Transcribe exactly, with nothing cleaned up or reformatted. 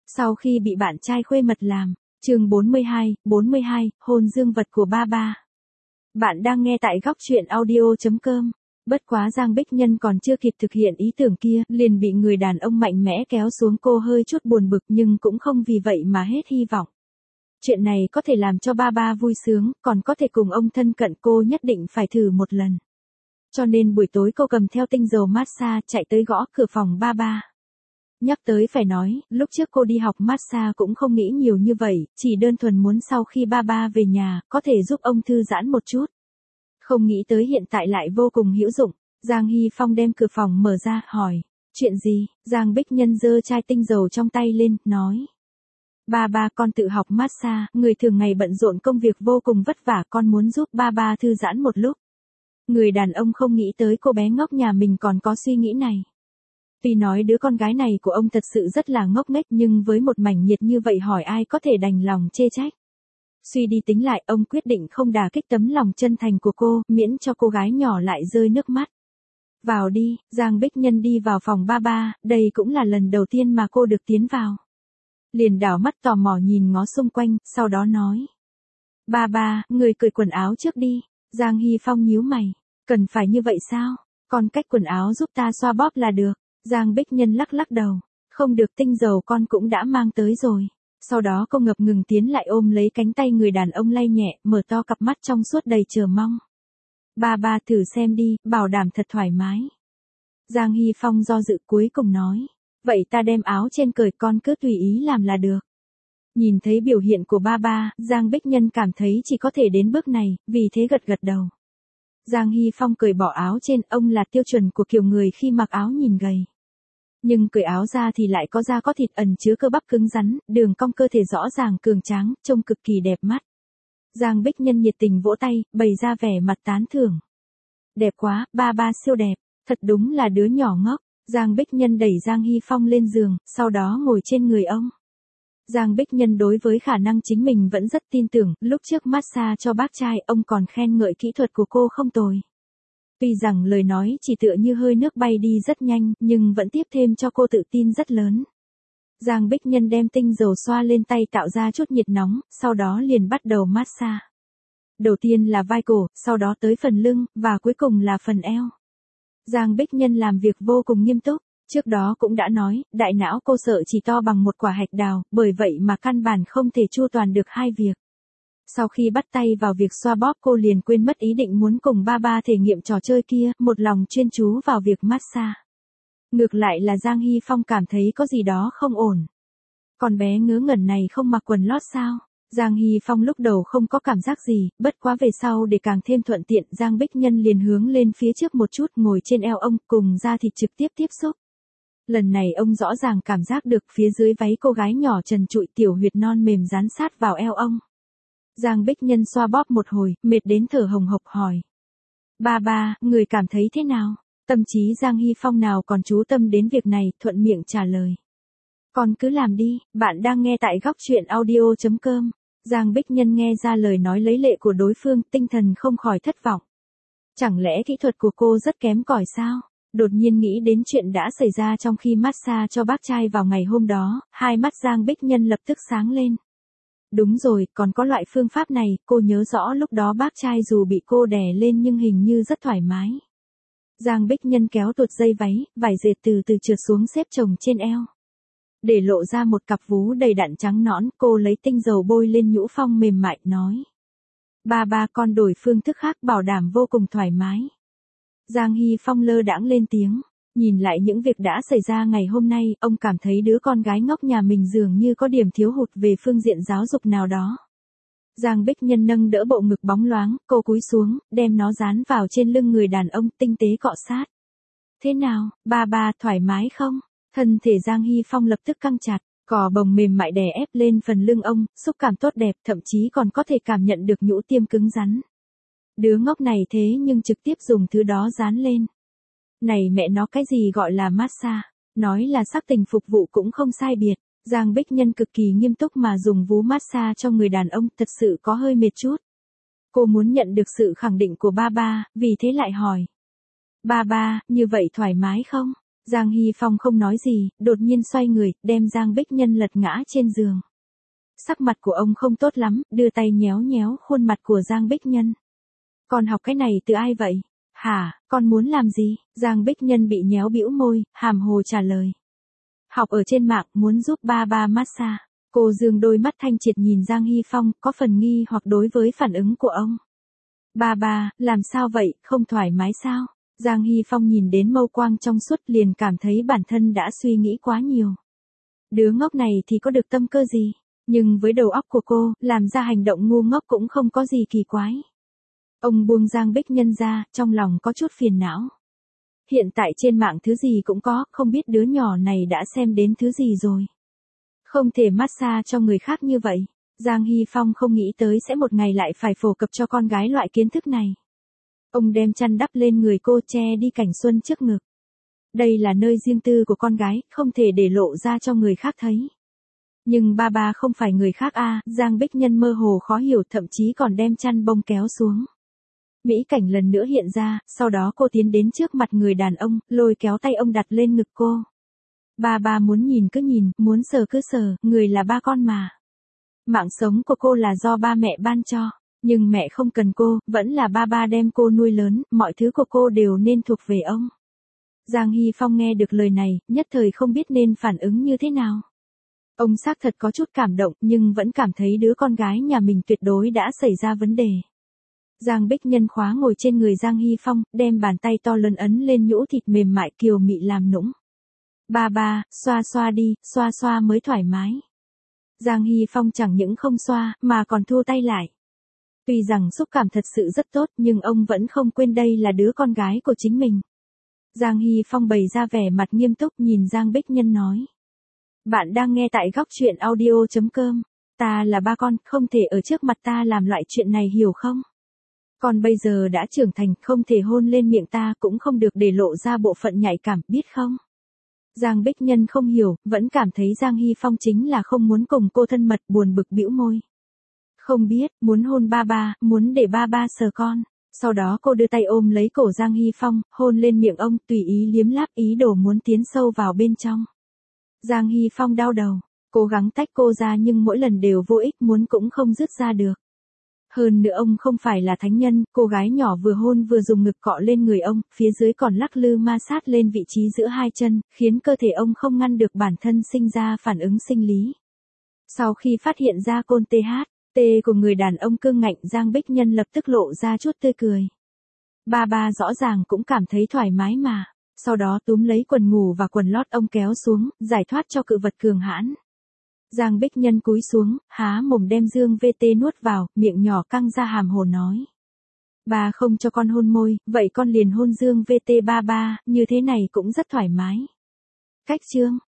Sau khi bị bạn trai khuê mật làm, chương bốn mươi hai, bốn mươi hai, hôn dương vật của ba ba. Bạn đang nghe tại góc truyện audio chấm com. Bất quá Giang Bích Nhân còn chưa kịp thực hiện ý tưởng kia, liền bị người đàn ông mạnh mẽ kéo xuống. Cô hơi chút buồn bực nhưng cũng không vì vậy mà hết hy vọng. Chuyện này có thể làm cho ba ba vui sướng, còn có thể cùng ông thân cận, cô nhất định phải thử một lần. Cho nên buổi tối cô cầm theo tinh dầu massage chạy tới gõ cửa phòng ba ba. Nhắc tới phải nói, lúc trước cô đi học massage cũng không nghĩ nhiều như vậy, chỉ đơn thuần muốn sau khi ba ba về nhà, có thể giúp ông thư giãn một chút. Không nghĩ tới hiện tại lại vô cùng hữu dụng. Giang Hy Phong đem cửa phòng mở ra, hỏi, chuyện gì? Giang Bích Nhân giơ chai tinh dầu trong tay lên, nói. Ba ba, con tự học massage, người thường ngày bận rộn công việc vô cùng vất vả, con muốn giúp ba ba thư giãn một lúc. Người đàn ông không nghĩ tới cô bé ngốc nhà mình còn có suy nghĩ này. Tuy nói đứa con gái này của ông thật sự rất là ngốc nghếch, nhưng với một mảnh nhiệt như vậy hỏi ai có thể đành lòng chê trách. Suy đi tính lại, ông quyết định không đả kích tấm lòng chân thành của cô, miễn cho cô gái nhỏ lại rơi nước mắt. Vào đi. Giang Bích Nhân đi vào phòng ba ba, đây cũng là lần đầu tiên mà cô được tiến vào. Liền đảo mắt tò mò nhìn ngó xung quanh, sau đó nói. Ba ba, người cởi quần áo trước đi. Giang Hy Phong nhíu mày. Cần phải như vậy sao? Con cách quần áo giúp ta xoa bóp là được. Giang Bích Nhân lắc lắc đầu. Không được, tinh dầu con cũng đã mang tới rồi. Sau đó cô ngập ngừng tiến lại ôm lấy cánh tay người đàn ông lay nhẹ, mở to cặp mắt trong suốt đầy chờ mong. Ba ba thử xem đi, bảo đảm thật thoải mái. Giang Hy Phong do dự cuối cùng nói. Vậy ta đem áo trên cởi, con cứ tùy ý làm là được. Nhìn thấy biểu hiện của ba ba, Giang Bích Nhân cảm thấy chỉ có thể đến bước này, vì thế gật gật đầu. Giang Hy Phong cởi bỏ áo trên, ông là tiêu chuẩn của kiểu người khi mặc áo nhìn gầy. Nhưng cởi áo ra thì lại có da có thịt, ẩn chứa cơ bắp cứng rắn, đường cong cơ thể rõ ràng cường tráng, trông cực kỳ đẹp mắt. Giang Bích Nhân nhiệt tình vỗ tay, bày ra vẻ mặt tán thưởng. Đẹp quá, ba ba siêu đẹp, thật đúng là đứa nhỏ ngốc. Giang Bích Nhân đẩy Giang Hy Phong lên giường, sau đó ngồi trên người ông. Giang Bích Nhân đối với khả năng chính mình vẫn rất tin tưởng, lúc trước massage cho bác trai, ông còn khen ngợi kỹ thuật của cô không tồi. Tuy rằng lời nói chỉ tựa như hơi nước bay đi rất nhanh, nhưng vẫn tiếp thêm cho cô tự tin rất lớn. Giang Bích Nhân đem tinh dầu xoa lên tay tạo ra chút nhiệt nóng, sau đó liền bắt đầu massage. Đầu tiên là vai cổ, sau đó tới phần lưng, và cuối cùng là phần eo. Giang Bích Nhân làm việc vô cùng nghiêm túc, trước đó cũng đã nói, đại não cô sợ chỉ to bằng một quả hạch đào, bởi vậy mà căn bản không thể chu toàn được hai việc. Sau khi bắt tay vào việc xoa bóp, cô liền quên mất ý định muốn cùng ba ba thể nghiệm trò chơi kia, một lòng chuyên chú vào việc massage. Ngược lại là Giang Hy Phong cảm thấy có gì đó không ổn. Con bé ngớ ngẩn này không mặc quần lót sao? Giang Hy Phong lúc đầu không có cảm giác gì, bất quá về sau để càng thêm thuận tiện, Giang Bích Nhân liền hướng lên phía trước một chút, ngồi trên eo ông, cùng da thịt trực tiếp tiếp xúc. Lần này ông rõ ràng cảm giác được phía dưới váy cô gái nhỏ trần trụi, tiểu huyệt non mềm dán sát vào eo ông. Giang Bích Nhân xoa bóp một hồi, mệt đến thở hồng hộc hỏi. Ba ba, người cảm thấy thế nào? Tâm trí Giang Hy Phong nào còn chú tâm đến việc này, thuận miệng trả lời. Con cứ làm đi, bạn đang nghe tại góc truyện audio chấm com. Giang Bích Nhân nghe ra lời nói lấy lệ của đối phương, tinh thần không khỏi thất vọng. Chẳng lẽ kỹ thuật của cô rất kém cỏi sao? Đột nhiên nghĩ đến chuyện đã xảy ra trong khi massage cho bác trai vào ngày hôm đó, hai mắt Giang Bích Nhân lập tức sáng lên. Đúng rồi, còn có loại phương pháp này, cô nhớ rõ lúc đó bác trai dù bị cô đè lên nhưng hình như rất thoải mái. Giang Bích Nhân kéo tuột dây váy, vải dệt từ từ trượt xuống xếp chồng trên eo. Để lộ ra một cặp vú đầy đặn trắng nõn, cô lấy tinh dầu bôi lên nhũ phong mềm mại, nói. Ba ba, con đổi phương thức khác bảo đảm vô cùng thoải mái. Giang Hy Phong lơ đãng lên tiếng. Nhìn lại những việc đã xảy ra ngày hôm nay, ông cảm thấy đứa con gái ngốc nhà mình dường như có điểm thiếu hụt về phương diện giáo dục nào đó. Giang Bích Nhân nâng đỡ bộ ngực bóng loáng, cô cúi xuống, đem nó dán vào trên lưng người đàn ông, tinh tế cọ sát. Thế nào, ba ba, thoải mái không? Thân thể Giang Hy Phong lập tức căng chặt, cò bồng mềm mại đè ép lên phần lưng ông, xúc cảm tốt đẹp, thậm chí còn có thể cảm nhận được nhũ tiêm cứng rắn. Đứa ngốc này thế nhưng trực tiếp dùng thứ đó dán lên. Này mẹ nó, cái gì gọi là massage? Nói là sắc tình phục vụ cũng không sai biệt. Giang Bích Nhân cực kỳ nghiêm túc mà dùng vú massage cho người đàn ông, thật sự có hơi mệt chút. Cô muốn nhận được sự khẳng định của ba ba, vì thế lại hỏi. Ba ba, như vậy thoải mái không? Giang Hy Phong không nói gì, đột nhiên xoay người, đem Giang Bích Nhân lật ngã trên giường. Sắc mặt của ông không tốt lắm, đưa tay nhéo nhéo khuôn mặt của Giang Bích Nhân. Con học cái này từ ai vậy? Hả, con muốn làm gì? Giang Bích Nhân bị nhéo bĩu môi, hàm hồ trả lời. Học ở trên mạng, muốn giúp ba ba massage. Cô dương đôi mắt thanh triệt nhìn Giang Hy Phong, có phần nghi hoặc đối với phản ứng của ông. Ba ba, làm sao vậy, không thoải mái sao? Giang Hy Phong nhìn đến mâu quang trong suốt liền cảm thấy bản thân đã suy nghĩ quá nhiều. Đứa ngốc này thì có được tâm cơ gì? Nhưng với đầu óc của cô, làm ra hành động ngu ngốc cũng không có gì kỳ quái. Ông buông Giang Bích Nhân ra, trong lòng có chút phiền não. Hiện tại trên mạng thứ gì cũng có, không biết đứa nhỏ này đã xem đến thứ gì rồi. Không thể massage cho người khác như vậy. Giang Hy Phong không nghĩ tới sẽ một ngày lại phải phổ cập cho con gái loại kiến thức này. Ông đem chăn đắp lên người cô, che đi cảnh xuân trước ngực. Đây là nơi riêng tư của con gái, không thể để lộ ra cho người khác thấy. Nhưng ba ba không phải người khác a, à, Giang Bích Nhân mơ hồ khó hiểu, thậm chí còn đem chăn bông kéo xuống. Mỹ cảnh lần nữa hiện ra, sau đó cô tiến đến trước mặt người đàn ông, lôi kéo tay ông đặt lên ngực cô. Ba ba muốn nhìn cứ nhìn, muốn sờ cứ sờ, người là ba con mà. Mạng sống của cô là do ba mẹ ban cho, nhưng mẹ không cần cô, vẫn là ba ba đem cô nuôi lớn, mọi thứ của cô đều nên thuộc về ông. Giang Hy Phong nghe được lời này, nhất thời không biết nên phản ứng như thế nào. Ông xác thật có chút cảm động, nhưng vẫn cảm thấy đứa con gái nhà mình tuyệt đối đã xảy ra vấn đề. Giang Bích Nhân khóa ngồi trên người Giang Hy Phong, đem bàn tay to lớn ấn lên nhũ thịt mềm mại kiều mị làm nũng. Ba ba, xoa xoa đi, xoa xoa mới thoải mái. Giang Hy Phong chẳng những không xoa, mà còn thua tay lại. Tuy rằng xúc cảm thật sự rất tốt, nhưng ông vẫn không quên đây là đứa con gái của chính mình. Giang Hy Phong bày ra vẻ mặt nghiêm túc nhìn Giang Bích Nhân nói. Bạn đang nghe tại góc truyện audio chấm com. Ta là ba con, không thể ở trước mặt ta làm loại chuyện này hiểu không? Con bây giờ đã trưởng thành, không thể hôn lên miệng ta, cũng không được để lộ ra bộ phận nhạy cảm, biết không? Giang Bích Nhân không hiểu, vẫn cảm thấy Giang Hy Phong chính là không muốn cùng cô thân mật, buồn bực bĩu môi. Không biết, muốn hôn ba ba, muốn để ba ba sờ con. Sau đó cô đưa tay ôm lấy cổ Giang Hy Phong, hôn lên miệng ông, tùy ý liếm láp, ý đồ muốn tiến sâu vào bên trong. Giang Hy Phong đau đầu, cố gắng tách cô ra nhưng mỗi lần đều vô ích, muốn cũng không dứt ra được. Hơn nữa ông không phải là thánh nhân, cô gái nhỏ vừa hôn vừa dùng ngực cọ lên người ông, phía dưới còn lắc lư ma sát lên vị trí giữa hai chân, khiến cơ thể ông không ngăn được bản thân sinh ra phản ứng sinh lý. Sau khi phát hiện ra côn tê hát, tê của người đàn ông cương ngạnh, Giang Bích Nhân lập tức lộ ra chút tươi cười. Ba ba rõ ràng cũng cảm thấy thoải mái mà. Sau đó túm lấy quần ngủ và quần lót ông kéo xuống, giải thoát cho cự vật cường hãn. Giang Bích Nhân cúi xuống, há mồm đem dương vê tê nuốt vào, miệng nhỏ căng ra hàm hồ nói. Ba không cho con hôn môi, vậy con liền hôn dương vê tê ba ba, như thế này cũng rất thoải mái. Cách chương.